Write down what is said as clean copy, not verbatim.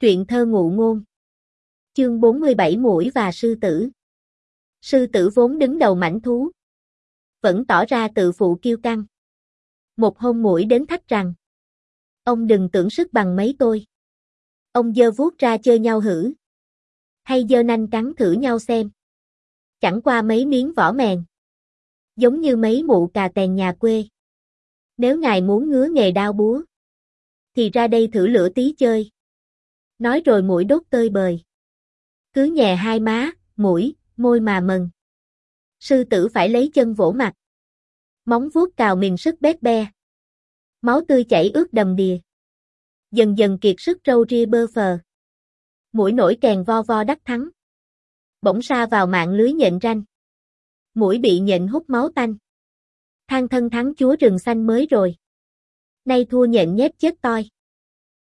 Truyện thơ ngụ ngôn. Chương 47 Muỗi và sư tử. Sư tử vốn đứng đầu mãnh thú, vẫn tỏ ra tự phụ kiêu căng. Một hôm muỗi đến thách rằng: "Ông đừng tưởng sức bằng mấy tôi. Ông giơ vuốt ra chơi nhau hử? Hay giơ nanh cắn thử nhau xem? Chẳng qua mấy miếng vỏ mèn, giống như mấy mụ cà tèn nhà quê. Nếu ngài muốn ngứa nghề đao búa, thì ra đây thử lửa tí chơi." Nói rồi muỗi đốt tơi bời. Cứ nhè hai má, mũi, môi mà mần. Sư tử phải lấy chân vỗ mặt, móng vuốt cào miền sức bét be. Máu tươi chảy ướt đầm đìa. Dần dần kiệt sức râu ria bơ phờ. Muỗi nổi kèn vo vo đắc thắng. Bỗng sa vào mạng lưới nhện ranh. Muỗi bị nhện hút máu tanh. Than thân thắng chúa rừng xanh mới rồi. Nay thua nhện nhét chết toi.